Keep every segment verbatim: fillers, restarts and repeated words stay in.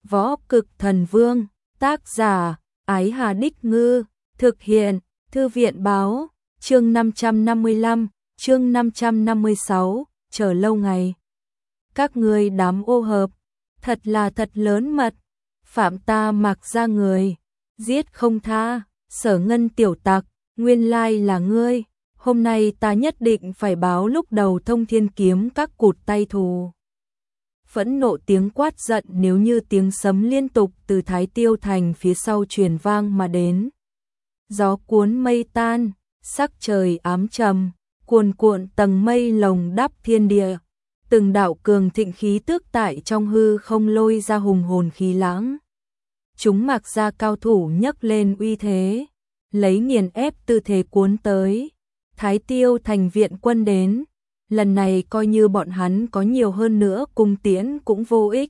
Võ Cực Thần Vương, tác giả, Ái Hà Đích Ngư, thực hiện, Thư viện Báo, chương năm trăm năm mươi lăm, chương năm trăm năm mươi sáu, chờ lâu ngày. Các ngươi đám ô hợp, thật là thật lớn mật, phạm ta Mạc gia người, giết không tha, Sở Ngân tiểu tặc, nguyên lai là ngươi, hôm nay ta nhất định phải báo lúc đầu Thông Thiên Kiếm các cụt tay thù. Phẫn nộ tiếng quát giận nếu như tiếng sấm liên tục từ Thái Tiêu Thành phía sau truyền vang mà đến. Gió cuốn mây tan, sắc trời ám trầm, cuồn cuộn tầng mây lồng đắp thiên địa. Từng đạo cường thịnh khí tước tại trong hư không lôi ra hùng hồn khí lãng. Chúng Mạc gia cao thủ nhấc lên uy thế, lấy nghiền ép tư thế cuốn tới. Thái Tiêu Thành viện quân đến, lần này coi như bọn hắn có nhiều hơn nữa cung tiễn cũng vô ích.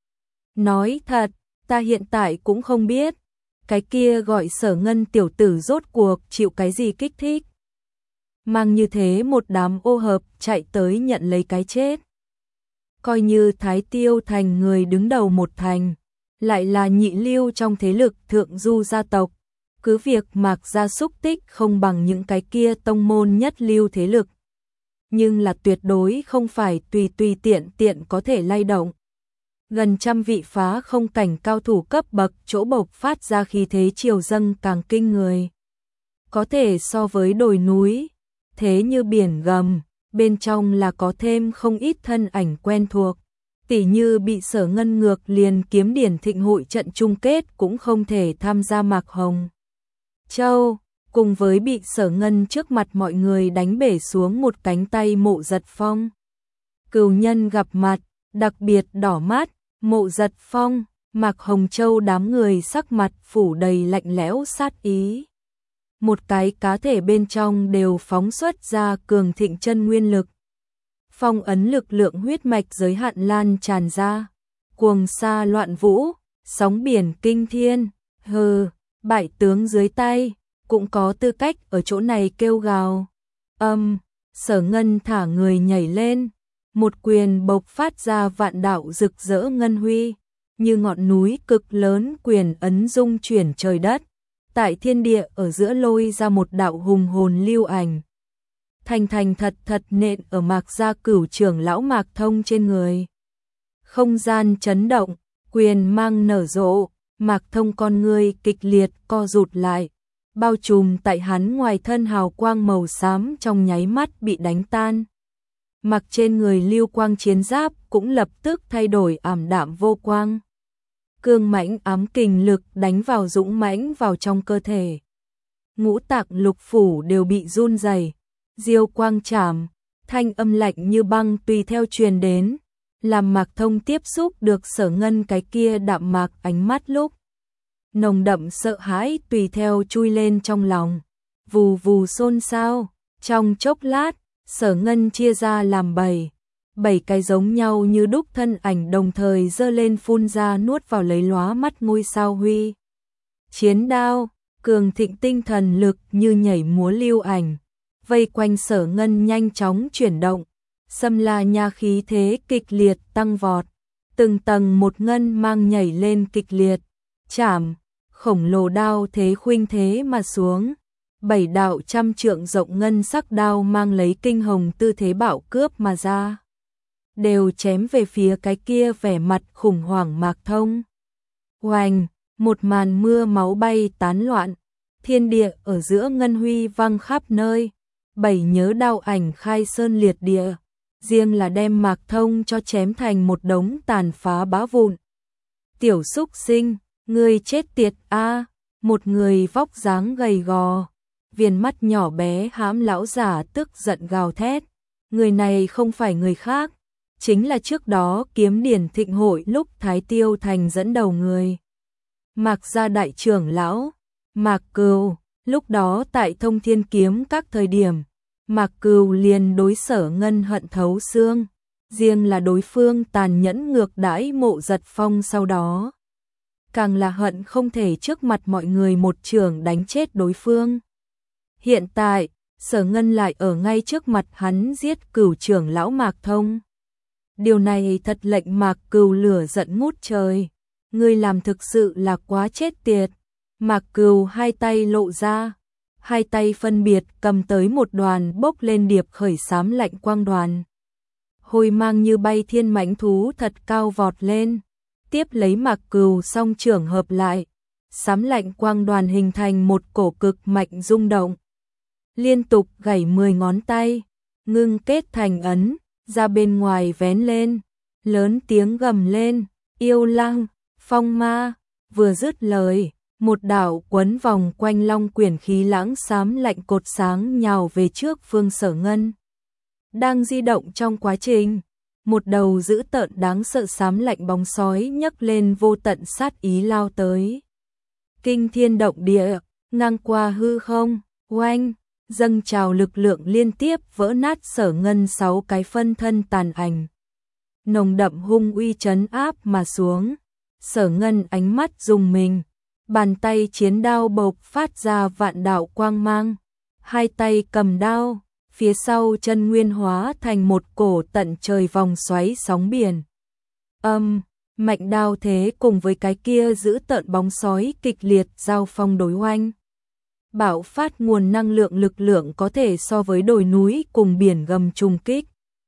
Nói thật, ta hiện tại cũng không biết, cái kia gọi Sở Ngân tiểu tử rốt cuộc chịu cái gì kích thích. Mang như thế một đám ô hợp chạy tới nhận lấy cái chết. Coi như Thái Tiêu Thành người đứng đầu một thành, lại là nhị lưu trong thế lực thượng du gia tộc. Cứ việc Mạc gia xúc tích không bằng những cái kia tông môn nhất lưu thế lực, nhưng là tuyệt đối không phải tùy tùy tiện tiện có thể lay động. Gần trăm vị phá không cảnh cao thủ cấp bậc chỗ bộc phát ra khí thế triều dâng càng kinh người. Có thể so với đồi núi, thế như biển gầm, bên trong là có thêm không ít thân ảnh quen thuộc. Tỉ như bị Sở Ngân ngược liền kiếm điển thịnh hội trận chung kết cũng không thể tham gia Mạc Hồng Châu, cùng với bị Sở Ngân trước mặt mọi người đánh bể xuống một cánh tay Mộ Giật Phong. Cừu nhân gặp mặt, đặc biệt đỏ mắt, Mộ Giật Phong, Mạc Hồng Châu đám người sắc mặt phủ đầy lạnh lẽo sát ý. Một cái cá thể bên trong đều phóng xuất ra cường thịnh chân nguyên lực. Phong ấn lực lượng huyết mạch giới hạn lan tràn ra, cuồng sa loạn vũ, sóng biển kinh thiên, hừ, bại tướng dưới tay, cũng có tư cách ở chỗ này kêu gào. Âm, Sở Ngân thả người nhảy lên, một quyền bộc phát ra vạn đạo rực rỡ ngân huy, như ngọn núi cực lớn quyền ấn dung chuyển trời đất, tại thiên địa ở giữa lôi ra một đạo hùng hồn lưu ảnh. Thành thành thật thật nện ở Mạc gia cửu trưởng lão Mạc Thông trên người. Không gian chấn động, quyền mang nở rộ, Mạc Thông con ngươi kịch liệt co rụt lại, bao trùm tại hắn ngoài thân hào quang màu xám trong nháy mắt bị đánh tan. Mặc trên người lưu quang chiến giáp cũng lập tức thay đổi ảm đạm vô quang. Cương mãnh ám kình lực đánh vào dũng mãnh vào trong cơ thể. Ngũ tạng lục phủ đều bị run rẩy. Diêu quang chảm, thanh âm lạnh như băng tùy theo truyền đến, làm Mạc Thông tiếp xúc được Sở Ngân cái kia đạm mạc ánh mắt lúc. Nồng đậm sợ hãi tùy theo chui lên trong lòng, vù vù xôn xao, trong chốc lát, Sở Ngân chia ra làm bảy, bảy cái giống nhau như đúc thân ảnh đồng thời giơ lên phun ra nuốt vào lấy lóa mắt ngôi sao huy. Chiến đao, cường thịnh tinh thần lực như nhảy múa lưu ảnh, vây quanh Sở Ngân nhanh chóng chuyển động, xâm la nha khí thế kịch liệt tăng vọt, từng tầng một ngân mang nhảy lên kịch liệt, chảm, khổng lồ đao thế khuynh thế mà xuống, bảy đạo trăm trượng rộng ngân sắc đao mang lấy kinh hồng tư thế bạo cướp mà ra, đều chém về phía cái kia vẻ mặt khủng hoảng Mạc Thông. Oanh, một màn mưa máu bay tán loạn, thiên địa ở giữa ngân huy văng khắp nơi. Bảy nhớ đao ảnh khai sơn liệt địa, riêng là đem Mạc Thông cho chém thành một đống tàn phá bã vụn. Tiểu xúc sinh, ngươi chết tiệt a! Một người vóc dáng gầy gò, viền mắt nhỏ bé hãm lão giả tức giận gào thét. Người này không phải người khác, chính là trước đó kiếm điển thịnh hội lúc Thái Tiêu Thành dẫn đầu người. Mạc gia đại trưởng lão, Mạc Cừu. Lúc đó tại Thông Thiên Kiếm các thời điểm, Mạc Cừu liền đối Sở Ngân hận thấu xương, riêng là đối phương tàn nhẫn ngược đãi Mộ Giật Phong sau đó. Càng là hận không thể trước mặt mọi người một trường đánh chết đối phương. Hiện tại, Sở Ngân lại ở ngay trước mặt hắn giết cửu trưởng lão Mạc Thông. Điều này thật lệnh Mạc Cừu lửa giận ngút trời. ngươi làm thực sự là quá chết tiệt. Mạc Cừu hai tay lộ ra, hai tay phân biệt cầm tới một đoàn bốc lên điệp khởi xám lạnh quang đoàn. Hôi mang như bay thiên mãnh thú thật cao vọt lên, tiếp lấy Mạc Cừu song trưởng hợp lại, xám lạnh quang đoàn hình thành một cổ cực mạnh rung động. Liên tục gảy mười ngón tay, ngưng kết thành ấn, ra bên ngoài vén lên, lớn tiếng gầm lên, yêu lăng, phong ma, vừa dứt lời, một đạo quấn vòng quanh long quyển khí lãng xám lạnh cột sáng nhào về trước Phương Sở Ngân. Đang di động trong quá trình, một đầu dữ tợn đáng sợ xám lạnh bóng sói nhấc lên vô tận sát ý lao tới. Kinh thiên động địa, ngang qua hư không, oanh, dâng trào lực lượng liên tiếp vỡ nát Sở Ngân sáu cái phân thân tàn ảnh. Nồng đậm hung uy trấn áp mà xuống, Sở Ngân ánh mắt rùng mình, bàn tay chiến đao bộc phát ra vạn đạo quang mang, hai tay cầm đao, phía sau chân nguyên hóa thành một cổ tận trời vòng xoáy sóng biển. Âm, mạnh đao thế cùng với cái kia giữ tợn bóng sói kịch liệt giao phong đối oanh. Bạo phát nguồn năng lượng lực lượng có thể so với đồi núi cùng biển gầm trùng kích.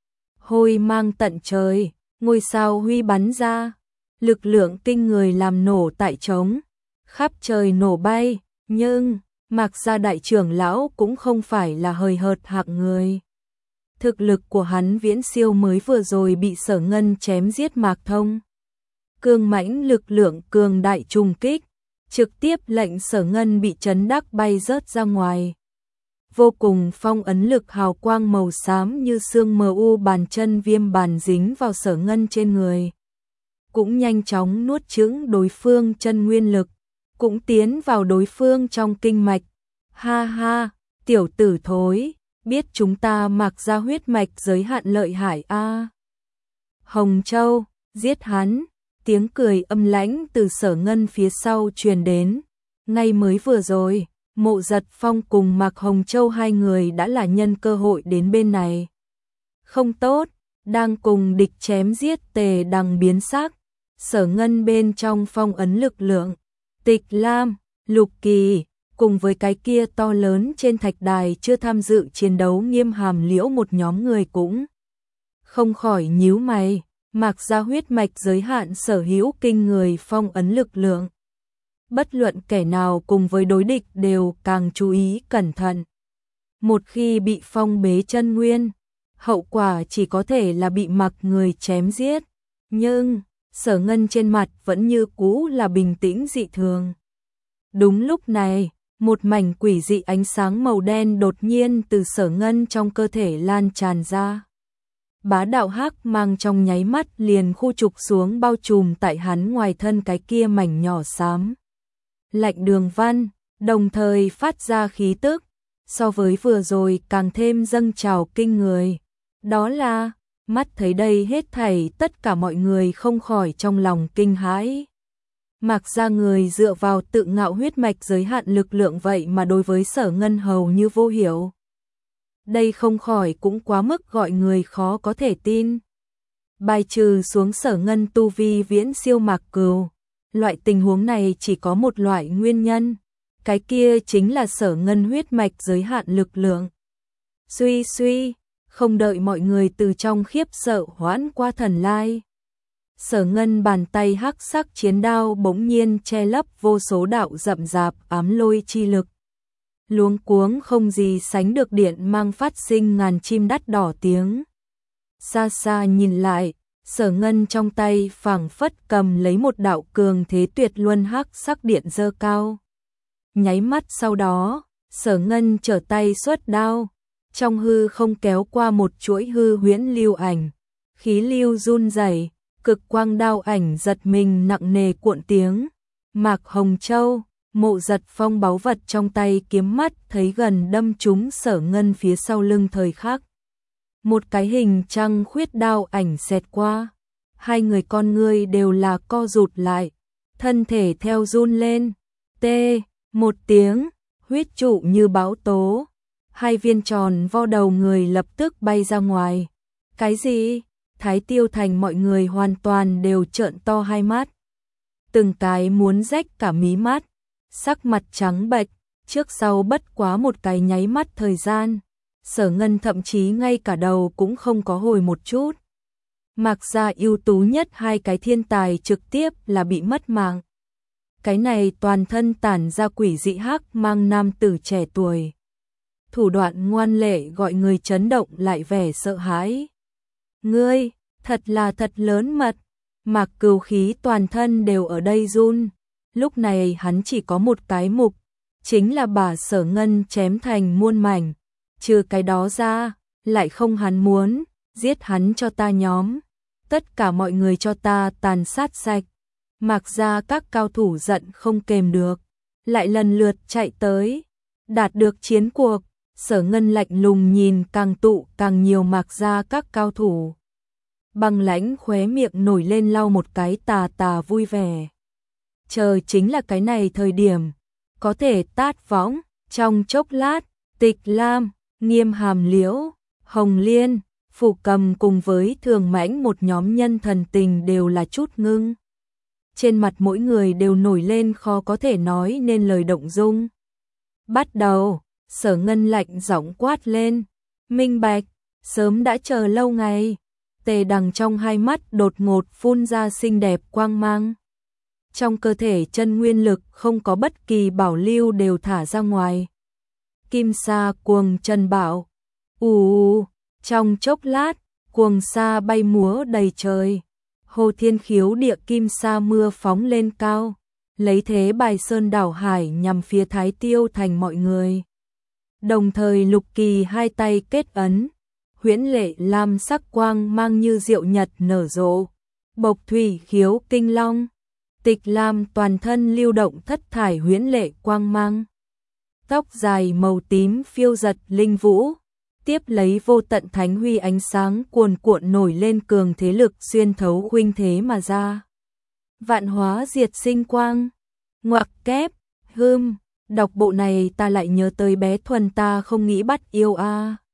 Hôi mang tận trời, ngôi sao huy bắn ra, lực lượng kinh người làm nổ tại trống, khắp trời nổ bay, nhưng Mạc gia đại trưởng lão cũng không phải là hời hợt hạng người. Thực lực của hắn viễn siêu mới vừa rồi bị Sở Ngân chém giết Mạc Thông. Cương mãnh lực lượng cường đại trùng kích, trực tiếp lệnh Sở Ngân bị chấn đắc bay rớt ra ngoài. Vô cùng phong ấn lực hào quang màu xám như xương mờ u bàn chân viêm bàn dính vào Sở Ngân trên người. Cũng nhanh chóng nuốt chửng đối phương chân nguyên lực, cũng tiến vào đối phương trong kinh mạch. Ha ha, tiểu tử thối, biết chúng ta Mạc gia huyết mạch giới hạn lợi hại a. À. Hồng Châu, giết hắn, tiếng cười âm lãnh từ Sở Ngân phía sau truyền đến. Ngay mới vừa rồi, Mộ Giật Phong cùng Mạc Hồng Châu hai người đã là nhân cơ hội đến bên này. Không tốt, đang cùng địch chém giết Tề Đằng biến sắc, Sở Ngân bên trong phong ấn lực lượng, Tịch Lam, Lục Kỳ, cùng với cái kia to lớn trên thạch đài chưa tham dự chiến đấu Nghiêm Hàm Liễu một nhóm người cũng không khỏi nhíu mày. Mạc gia huyết mạch giới hạn sở hữu kinh người phong ấn lực lượng. Bất luận kẻ nào cùng với đối địch đều càng chú ý cẩn thận. Một khi bị phong bế chân nguyên, hậu quả chỉ có thể là bị Mạc người chém giết. Nhưng Sở Ngân trên mặt vẫn như cũ là bình tĩnh dị thường. Đúng lúc này, một mảnh quỷ dị ánh sáng màu đen đột nhiên từ Sở Ngân trong cơ thể lan tràn ra. Bá đạo hắc mang trong nháy mắt liền khu trục xuống bao trùm tại hắn ngoài thân cái kia mảnh nhỏ xám lạnh đường văn, đồng thời phát ra khí tức, so với vừa rồi càng thêm dâng trào kinh người. Đó là, mắt thấy đây hết thảy tất cả mọi người không khỏi trong lòng kinh hãi. Mạc gia người dựa vào tự ngạo huyết mạch giới hạn lực lượng vậy mà đối với Sở Ngân hầu như vô hiểu. Đây không khỏi cũng quá mức gọi người khó có thể tin. Bài trừ xuống Sở Ngân tu vi viễn siêu Mạc Cừu, loại tình huống này chỉ có một loại nguyên nhân, cái kia chính là Sở Ngân huyết mạch giới hạn lực lượng. Suy suy, không đợi mọi người từ trong khiếp sợ hoãn qua thần lai. Sở Ngân bàn tay hắc sắc chiến đao bỗng nhiên che lấp vô số đạo rậm rạp ám lôi chi lực. Luống cuống không gì sánh được điện mang phát sinh ngàn chim đắt đỏ tiếng. Xa xa nhìn lại, Sở Ngân trong tay phảng phất cầm lấy một đạo cường thế tuyệt luân hắc sắc điện dơ cao. Nháy mắt sau đó, Sở Ngân trở tay xuất đao, trong hư không kéo qua một chuỗi hư huyễn lưu ảnh, khí lưu run rẩy, cực quang đao ảnh giật mình nặng nề cuộn tiếng. Mạc Hồng Châu, Mộ Giật Phong báu vật trong tay kiếm mắt thấy gần đâm trúng Sở Ngân phía sau lưng thời khắc. Một cái hình trăng khuyết đao ảnh xẹt qua, hai người con ngươi đều là co rụt lại, thân thể theo run lên, tê, một tiếng, huyết trụ như bão tố, hai viên tròn vo đầu người lập tức bay ra ngoài. Cái gì? Thái Tiêu Thành mọi người hoàn toàn đều trợn to hai mắt. từng cái muốn rách cả mí mắt, sắc mặt trắng bệch, trước sau bất quá một cái nháy mắt thời gian, Sở Ngân thậm chí ngay cả đầu cũng không có hồi một chút. Mạc gia ưu tú nhất hai cái thiên tài trực tiếp là bị mất mạng. Cái này toàn thân tản ra quỷ dị hắc mang nam tử trẻ tuổi. Thủ đoạn ngoan lệ gọi người chấn động lại vẻ sợ hãi. Ngươi, thật là thật lớn mật. Mạc Cửu khí toàn thân đều ở đây run. Lúc này hắn chỉ có một cái mục, chính là bà Sở Ngân chém thành muôn mảnh. Trừ cái đó ra, lại không hắn muốn, giết hắn cho ta nhóm. Tất cả mọi người cho ta tàn sát sạch. Mạc gia các cao thủ giận không kềm được, lại lần lượt chạy tới, đạt được chiến cuộc. Sở Ngân lạnh lùng nhìn càng tụ càng nhiều Mạc gia các cao thủ. Băng lãnh khóe miệng nổi lên lau một cái tà tà vui vẻ. Chờ chính là cái này thời điểm, có thể tát võng, trong chốc lát, Tịch Lam, Nghiêm Hàm Liễu, Hồng Liên, Phủ Cầm cùng với Thường Mãnh một nhóm nhân thần tình đều là chút ngưng. Trên mặt mỗi người đều nổi lên khó có thể nói nên lời động dung. Bắt đầu, Sở Ngân lạnh giọng quát lên, minh bạch, sớm đã chờ lâu ngày. Tề Đằng trong hai mắt đột ngột phun ra xinh đẹp quang mang. Trong cơ thể chân nguyên lực không có bất kỳ bảo lưu đều thả ra ngoài. Kim sa cuồng chân bảo. Ù, trong chốc lát, cuồng sa bay múa đầy trời. Hồ Thiên Khiếu địa kim sa mưa phóng lên cao, lấy thế bài sơn đảo hải nhằm phía Thái Tiêu thành mọi người. Đồng thời Lục Kỳ hai tay kết ấn, huyễn lệ lam sắc quang mang như diệu nhật nở rộ. Bộc thủy khiếu kinh long, Tịch Lam toàn thân lưu động thất thải huyễn lệ quang mang. Tóc dài màu tím phiêu giật linh vũ, tiếp lấy vô tận thánh huy ánh sáng cuồn cuộn nổi lên cường thế lực xuyên thấu huynh thế mà ra. Vạn hóa diệt sinh quang, ngoặc kép, hưm, đọc bộ này ta lại nhớ tới bé Thuần ta không nghĩ bắt yêu a.